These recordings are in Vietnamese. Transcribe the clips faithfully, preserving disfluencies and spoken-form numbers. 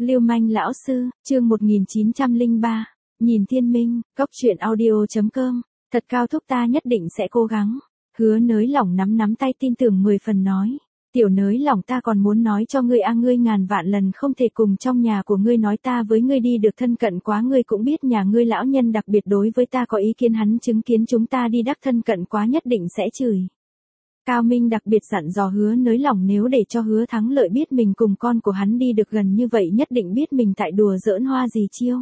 Lưu manh lão sư, chương một nghìn chín trăm lẻ ba, nhìn thiên minh, cốc truyện audio chấm com, thật Cao Thúc ta nhất định sẽ cố gắng. Hứa nới lỏng nắm nắm tay tin tưởng mười phần nói. Tiểu nới lỏng ta còn muốn nói cho ngươi a ngươi ngàn vạn lần không thể cùng trong nhà của ngươi nói ta với ngươi đi được thân cận quá ngươi cũng biết nhà ngươi lão nhân đặc biệt đối với ta có ý kiến hắn chứng kiến chúng ta đi đắc thân cận quá nhất định sẽ chửi. Cao Minh đặc biệt dặn dò hứa nới lỏng nếu để cho hứa thắng lợi biết mình cùng con của hắn đi được gần như vậy nhất định biết mình tại đùa giỡn hoa gì chiêu.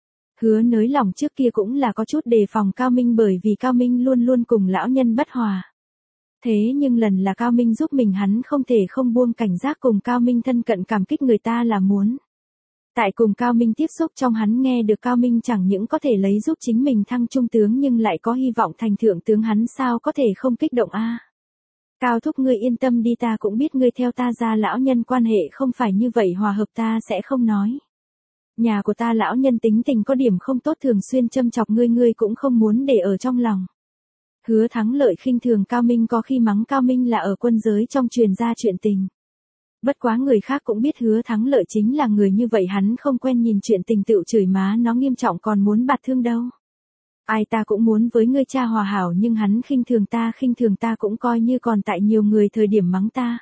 Hứa nới lỏng trước kia cũng là có chút đề phòng Cao Minh bởi vì Cao Minh luôn luôn cùng lão nhân bất hòa. Thế nhưng lần là Cao Minh giúp mình hắn không thể không buông cảnh giác cùng Cao Minh thân cận cảm kích người ta là muốn. Tại cùng Cao Minh tiếp xúc trong hắn nghe được Cao Minh chẳng những có thể lấy giúp chính mình thăng trung tướng nhưng lại có hy vọng thành thượng tướng hắn sao có thể không kích động a. Cao Thúc ngươi yên tâm đi ta cũng biết ngươi theo ta ra lão nhân quan hệ không phải như vậy hòa hợp ta sẽ không nói. Nhà của ta lão nhân tính tình có điểm không tốt thường xuyên châm chọc ngươi ngươi cũng không muốn để ở trong lòng. Hứa Thắng Lợi khinh thường Cao Minh có khi mắng Cao Minh là ở quân giới trong truyền ra chuyện tình. Bất quá người khác cũng biết Hứa Thắng Lợi chính là người như vậy hắn không quen nhìn chuyện tình tựu chửi má nó nghiêm trọng còn muốn bạt thương đâu. Ai ta cũng muốn với ngươi cha hòa hảo nhưng hắn khinh thường ta khinh thường ta cũng coi như còn tại nhiều người thời điểm mắng ta.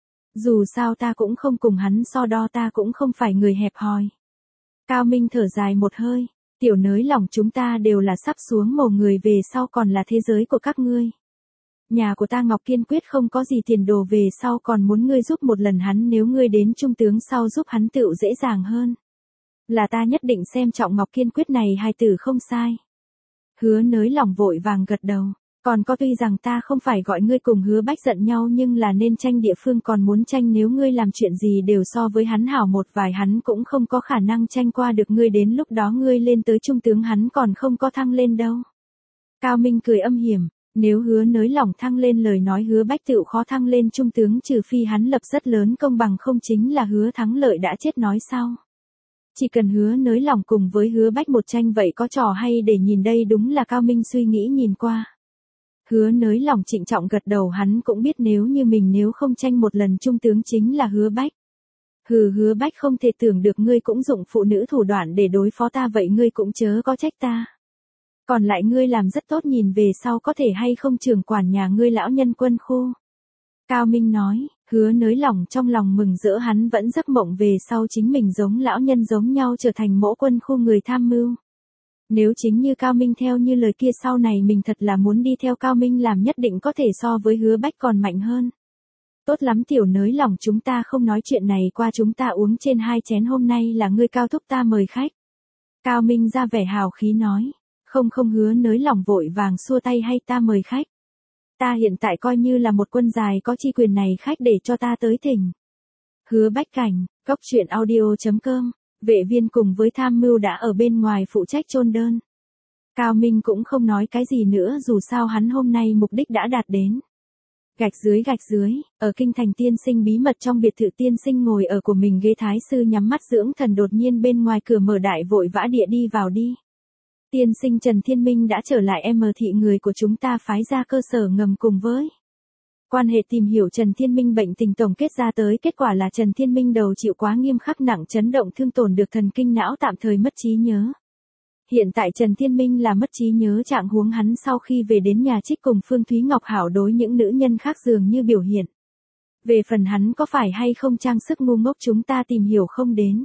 Dù sao ta cũng không cùng hắn so đo ta cũng không phải người hẹp hòi. Cao Minh thở dài một hơi, tiểu nới lòng chúng ta đều là sắp xuống mồ người về sau còn là thế giới của các ngươi. Nhà của ta Ngọc kiên quyết không có gì tiền đồ về sau còn muốn ngươi giúp một lần hắn nếu ngươi đến trung tướng sau giúp hắn tựu dễ dàng hơn. Là ta nhất định xem trọng Ngọc kiên quyết này hai từ không sai. Hứa nới lòng vội vàng gật đầu, còn có tuy rằng ta không phải gọi ngươi cùng Hứa Bách giận nhau nhưng là nên tranh địa phương còn muốn tranh nếu ngươi làm chuyện gì đều so với hắn hảo một vài hắn cũng không có khả năng tranh qua được ngươi đến lúc đó ngươi lên tới trung tướng hắn còn không có thăng lên đâu. Cao Minh cười âm hiểm, nếu Hứa nới lòng thăng lên lời nói Hứa Bách tựu khó thăng lên trung tướng trừ phi hắn lập rất lớn công bằng không chính là Hứa Thắng Lợi đã chết nói sau. Chỉ cần Hứa nới lòng cùng với Hứa Bách một tranh vậy có trò hay để nhìn đây đúng là Cao Minh suy nghĩ nhìn qua. Hứa nới lòng trịnh trọng gật đầu hắn cũng biết nếu như mình nếu không tranh một lần trung tướng chính là Hứa Bách. Hừ Hứa Bách không thể tưởng được ngươi cũng dụng phụ nữ thủ đoạn để đối phó ta vậy ngươi cũng chớ có trách ta. Còn lại ngươi làm rất tốt nhìn về sau có thể hay không trưởng quản nhà ngươi lão nhân quân khu. Cao Minh nói, hứa nới lòng trong lòng mừng rỡ hắn vẫn giấc mộng về sau chính mình giống lão nhân giống nhau trở thành mỗ quân khu người tham mưu. Nếu chính như Cao Minh theo như lời kia sau này mình thật là muốn đi theo Cao Minh làm nhất định có thể so với Hứa Bách còn mạnh hơn. Tốt lắm tiểu nới lòng chúng ta không nói chuyện này qua chúng ta uống trên hai chén hôm nay là ngươi Cao Thúc ta mời khách. Cao Minh ra vẻ hào khí nói, không không Hứa nới lòng vội vàng xua tay hay ta mời khách. Ta hiện tại coi như là một quân dài có chi quyền này khách để cho ta tới thỉnh. Hứa Bách Cảnh, cốc truyện audio chấm com, vệ viên cùng với tham mưu đã ở bên ngoài phụ trách chôn đơn. Cao Minh cũng không nói cái gì nữa dù sao hắn hôm nay mục đích đã đạt đến. Gạch dưới gạch dưới, ở kinh thành tiên sinh bí mật trong biệt thự tiên sinh ngồi ở của mình ghế thái sư nhắm mắt dưỡng thần đột nhiên bên ngoài cửa mở đại vội vã địa đi vào đi. Tiên sinh Trần Thiên Minh đã trở lại em thị người của chúng ta phái ra cơ sở ngầm cùng với quan hệ tìm hiểu Trần Thiên Minh bệnh tình tổng kết ra tới kết quả là Trần Thiên Minh đầu chịu quá nghiêm khắc nặng chấn động thương tổn được thần kinh não tạm thời mất trí nhớ. Hiện tại Trần Thiên Minh là mất trí nhớ trạng huống hắn sau khi về đến nhà trích cùng Phương Thúy Ngọc Hảo đối những nữ nhân khác dường như biểu hiện. Về phần hắn có phải hay không trang sức ngu ngốc chúng ta tìm hiểu không đến.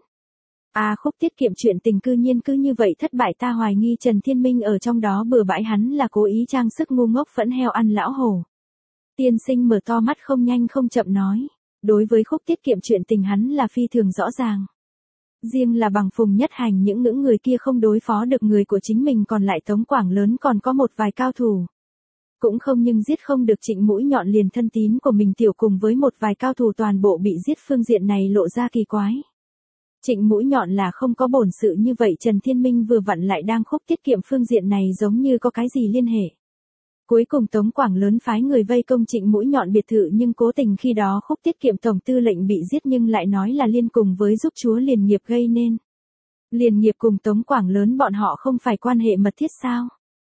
À khúc tiết kiệm chuyện tình cư nhiên cứ như vậy thất bại ta hoài nghi Trần Thiên Minh ở trong đó bừa bãi hắn là cố ý trang sức ngu ngốc phẫn heo ăn lão hổ. Tiên sinh mở to mắt không nhanh không chậm nói, đối với khúc tiết kiệm chuyện tình hắn là phi thường rõ ràng. Riêng là bằng Phùng Nhất Hành những ngưỡng người kia không đối phó được người của chính mình còn lại Tống Quảng Lớn còn có một vài cao thủ. Cũng không nhưng giết không được Trịnh Mũi Nhọn liền thân tín của mình tiểu cùng với một vài cao thủ toàn bộ bị giết phương diện này lộ ra kỳ quái. Trịnh Mũi Nhọn là không có bổn sự như vậy Trần Thiên Minh vừa vặn lại đang khúc tiết kiệm phương diện này giống như có cái gì liên hệ. Cuối cùng Tống Quảng Lớn phái người vây công Trịnh Mũi Nhọn biệt thự nhưng cố tình khi đó khúc tiết kiệm tổng tư lệnh bị giết nhưng lại nói là liên cùng với giúp chúa Liền Nghiệp gây nên. Liền Nghiệp cùng Tống Quảng Lớn bọn họ không phải quan hệ mật thiết sao?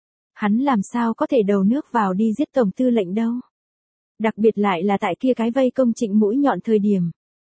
Hắn làm sao có thể đầu nước vào đi giết tổng tư lệnh đâu? Đặc biệt lại là tại kia cái vây công Trịnh Mũi Nhọn thời điểm.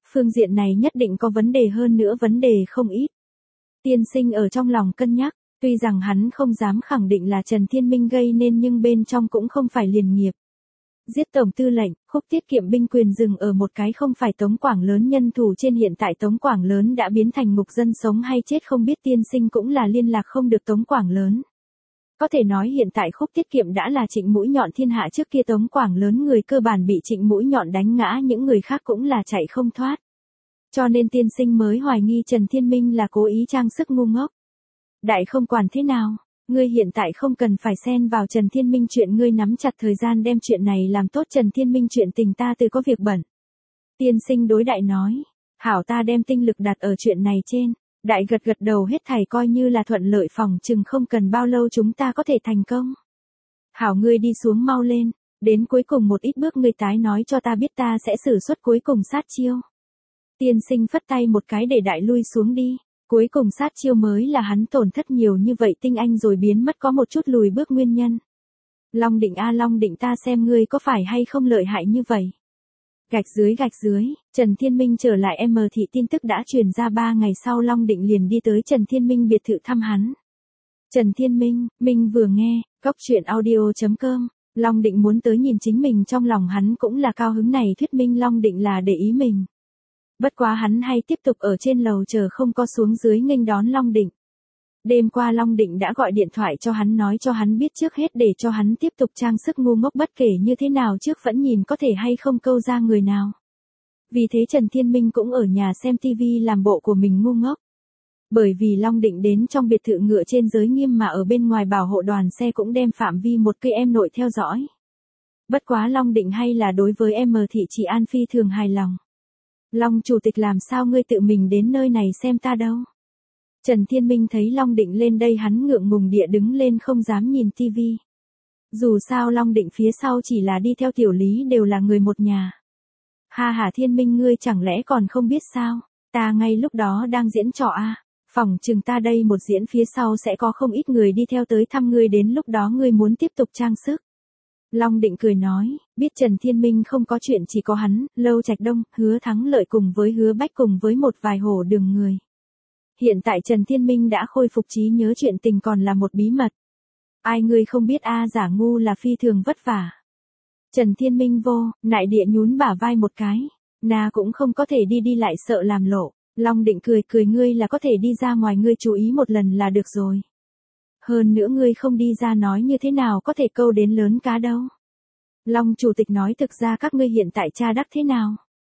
Phương diện này nhất định có vấn đề, hơn nữa vấn đề không ít. Tiên sinh ở trong lòng cân nhắc, tuy rằng hắn không dám khẳng định là Trần Thiên Minh gây nên nhưng bên trong cũng không phải liền nghiệp. Giết tổng tư lệnh, Khúc tiết kiệm binh quyền dừng ở một cái không phải Tống Quảng Lớn nhân thủ trên, hiện tại Tống Quảng Lớn đã biến thành ngục dân sống hay chết không biết, tiên sinh cũng là liên lạc không được Tống Quảng Lớn. Có thể nói hiện tại Khúc tiết kiệm đã là Trịnh mũi nhọn thiên hạ, trước kia Tống Quảng Lớn người cơ bản bị Trịnh mũi nhọn đánh ngã, những người khác cũng là chạy không thoát. Cho nên tiên sinh mới hoài nghi Trần Thiên Minh là cố ý trang sức ngu ngốc. Đại không quản thế nào, ngươi hiện tại không cần phải xen vào Trần Thiên Minh chuyện, ngươi nắm chặt thời gian đem chuyện này làm tốt, Trần Thiên Minh chuyện tình ta từ có việc bận. Tiên sinh đối đại nói, hảo, ta đem tinh lực đặt ở chuyện này trên. Đại gật gật đầu, hết thảy coi như là thuận lợi, phòng chừng không cần bao lâu chúng ta có thể thành công. Hảo, ngươi đi xuống mau lên, đến cuối cùng một ít bước ngươi tái nói cho ta biết, ta sẽ sử xuất cuối cùng sát chiêu. Tiên sinh phất tay một cái để đại lui xuống đi. Cuối cùng sát chiêu mới là hắn tổn thất nhiều như vậy tinh anh rồi biến mất có một chút lùi bước nguyên nhân. Long Định a Long Định, ta xem ngươi có phải hay không lợi hại như vậy. Gạch dưới gạch dưới, Trần Thiên Minh trở lại em thị, tin tức đã truyền ra, ba ngày sau Long Định liền đi tới Trần Thiên Minh biệt thự thăm hắn. Trần Thiên Minh, Minh vừa nghe, cóc truyện audio chấm com, Long Định muốn tới nhìn chính mình, trong lòng hắn cũng là cao hứng, này thuyết minh Long Định là để ý mình. Bất quá hắn hay tiếp tục ở trên lầu chờ, không có xuống dưới nghênh đón Long Định. Đêm qua Long Định đã gọi điện thoại cho hắn, nói cho hắn biết trước hết để cho hắn tiếp tục trang sức ngu ngốc, bất kể như thế nào trước vẫn nhìn có thể hay không câu ra người nào. Vì thế Trần Thiên Minh cũng ở nhà xem tivi làm bộ của mình ngu ngốc. Bởi vì Long Định đến trong biệt thự ngựa trên giới nghiêm mà ở bên ngoài bảo hộ đoàn xe cũng đem phạm vi một cây em nội theo dõi. Bất quá Long Định hay là đối với em thị Trị An phi thường hài lòng. Long chủ tịch, làm sao ngươi tự mình đến nơi này xem ta đâu? Trần Thiên Minh thấy Long Định lên đây hắn ngượng ngùng địa đứng lên, không dám nhìn tivi. Dù sao Long Định phía sau chỉ là đi theo tiểu lý, đều là người một nhà. Ha ha, Thiên Minh ngươi chẳng lẽ còn không biết sao? Ta ngay lúc đó đang diễn trò a, phỏng chừng ta đây một diễn phía sau sẽ có không ít người đi theo tới thăm ngươi, đến lúc đó ngươi muốn tiếp tục trang sức. Long Định cười nói, biết Trần Thiên Minh không có chuyện, chỉ có hắn, Lâu Trạch Đông, Hứa Thắng Lợi cùng với Hứa Bách cùng với một vài hổ đường người. Hiện tại Trần Thiên Minh đã khôi phục trí nhớ, chuyện tình còn là một bí mật. Ai ngươi không biết a, giả ngu là phi thường vất vả. Trần Thiên Minh vô, nại địa nhún bả vai một cái, na cũng không có thể đi đi lại sợ làm lộ. Long Định cười cười, ngươi là có thể đi ra ngoài, ngươi chú ý một lần là được rồi. Hơn nữa ngươi không đi ra nói như thế nào có thể câu đến lớn cá đâu. Long chủ tịch nói, thực ra các ngươi hiện tại tra đắc thế nào?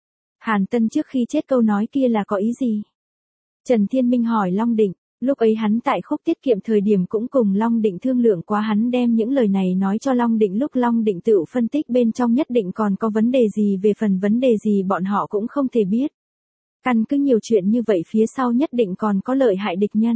Hàn Tân trước khi chết câu nói kia là có ý gì? Trần Thiên Minh hỏi Long Định, lúc ấy hắn tại Khúc tiết kiệm thời điểm cũng cùng Long Định thương lượng quá, hắn đem những lời này nói cho Long Định, lúc Long Định tự phân tích bên trong nhất định còn có vấn đề gì, về phần vấn đề gì bọn họ cũng không thể biết. Căn cứ nhiều chuyện như vậy phía sau nhất định còn có lợi hại địch nhân.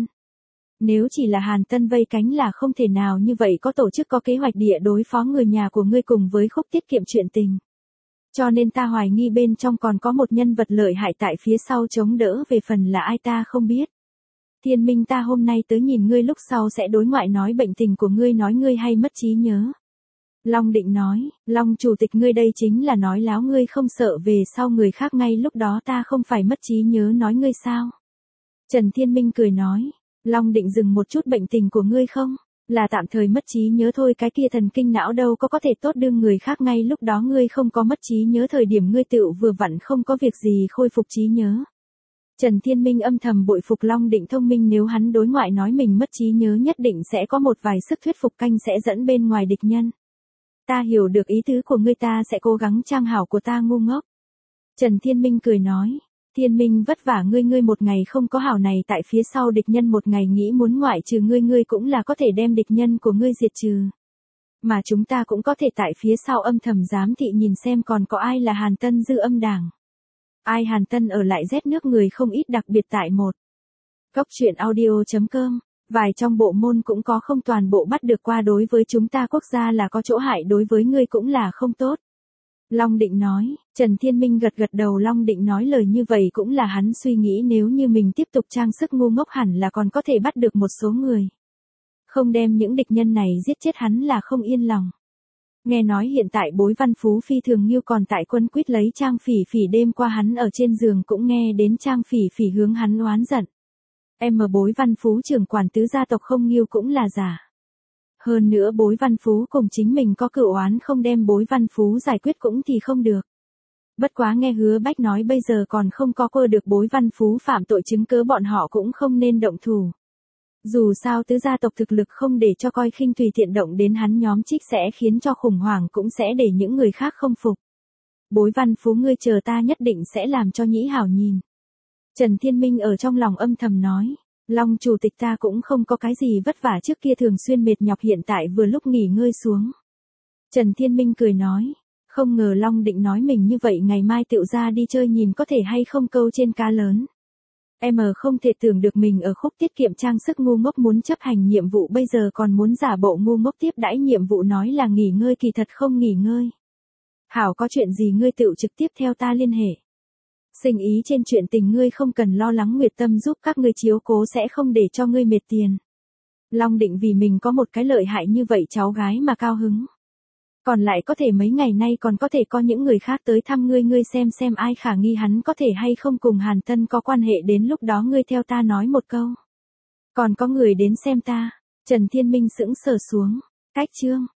Nếu chỉ là Hàn Tân vây cánh là không thể nào như vậy, có tổ chức có kế hoạch địa đối phó người nhà của ngươi cùng với Khúc tiết kiệm chuyện tình. Cho nên ta hoài nghi bên trong còn có một nhân vật lợi hại tại phía sau chống đỡ, về phần là ai ta không biết. Thiên Minh, ta hôm nay tới nhìn ngươi lúc sau sẽ đối ngoại nói bệnh tình của ngươi, nói ngươi hay mất trí nhớ. Long Định nói, Long chủ tịch ngươi đây chính là nói láo, ngươi không sợ về sau người khác ngay lúc đó ta không phải mất trí nhớ nói ngươi sao? Trần Thiên Minh cười nói, Long Định dừng một chút, bệnh tình của ngươi không? Là tạm thời mất trí nhớ thôi, cái kia thần kinh não đâu có có thể tốt đương người khác ngay lúc đó ngươi không có mất trí nhớ thời điểm ngươi tựu vừa vặn không có việc gì khôi phục trí nhớ. Trần Thiên Minh âm thầm bội phục Long Định thông minh, nếu hắn đối ngoại nói mình mất trí nhớ nhất định sẽ có một vài sức thuyết phục canh sẽ dẫn bên ngoài địch nhân. Ta hiểu được ý tứ của ngươi, ta sẽ cố gắng trang hảo của ta ngu ngốc. Trần Thiên Minh cười nói, Thiên Minh vất vả ngươi, ngươi một ngày không có hảo này tại phía sau địch nhân một ngày nghĩ muốn ngoại trừ ngươi, ngươi cũng là có thể đem địch nhân của ngươi diệt trừ. Mà chúng ta cũng có thể tại phía sau âm thầm giám thị nhìn xem còn có ai là Hàn Tân dư âm đảng. Ai Hàn Tân ở lại rét nước người không ít, đặc biệt tại một. Cóc truyện audio chấm com, vài trong bộ môn cũng có, không toàn bộ bắt được qua, đối với chúng ta quốc gia là có chỗ hại, đối với ngươi cũng là không tốt. Long Định nói, Trần Thiên Minh gật gật đầu, Long Định nói lời như vậy cũng là hắn suy nghĩ, nếu như mình tiếp tục trang sức ngu ngốc hẳn là còn có thể bắt được một số người. Không đem những địch nhân này giết chết hắn là không yên lòng. Nghe nói hiện tại Bối Văn Phú phi thường nghiêu còn tại quân quyết lấy Trang Phỉ Phỉ, đêm qua hắn ở trên giường cũng nghe đến Trang Phỉ Phỉ hướng hắn oán giận. Em ở Bối Văn Phú trưởng quản tứ gia tộc không nghiêu cũng là giả. Hơn nữa Bối Văn Phú cùng chính mình có cựu oán, không đem Bối Văn Phú giải quyết cũng thì không được. Bất quá nghe Hứa Bách nói bây giờ còn không có cơ được Bối Văn Phú phạm tội chứng cứ, bọn họ cũng không nên động thủ. Dù sao tứ gia tộc thực lực không để cho coi khinh, tùy tiện động đến hắn nhóm trích sẽ khiến cho khủng hoảng, cũng sẽ để những người khác không phục. Bối Văn Phú ngươi chờ ta nhất định sẽ làm cho nhĩ hảo nhìn. Trần Thiên Minh ở trong lòng âm thầm nói. Long chủ tịch ta cũng không có cái gì vất vả, trước kia thường xuyên mệt nhọc, hiện tại vừa lúc nghỉ ngơi xuống. Trần Thiên Minh cười nói. Không ngờ Long định nói mình như vậy ngày mai tựu ra đi chơi nhìn có thể hay không câu trên cá lớn. Em không thể tưởng được mình ở khúc tiết kiệm trang sức ngu ngốc muốn chấp hành nhiệm vụ, bây giờ còn muốn giả bộ ngu ngốc tiếp đãi nhiệm vụ, nói là nghỉ ngơi kỳ thật không nghỉ ngơi. Hảo, có chuyện gì ngươi tựu trực tiếp theo ta liên hệ. Sinh ý trên chuyện tình ngươi không cần lo lắng, Nguyệt Tâm giúp các ngươi chiếu cố sẽ không để cho ngươi mệt tiền. Long định vì mình có một cái lợi hại như vậy cháu gái mà cao hứng. Còn lại có thể mấy ngày nay còn có thể có những người khác tới thăm ngươi, ngươi xem xem ai khả nghi hắn có thể hay không cùng Hàn Tân có quan hệ, đến lúc đó ngươi theo ta nói một câu. Còn có người đến xem ta. Trần Thiên Minh sững sờ xuống. Cách chương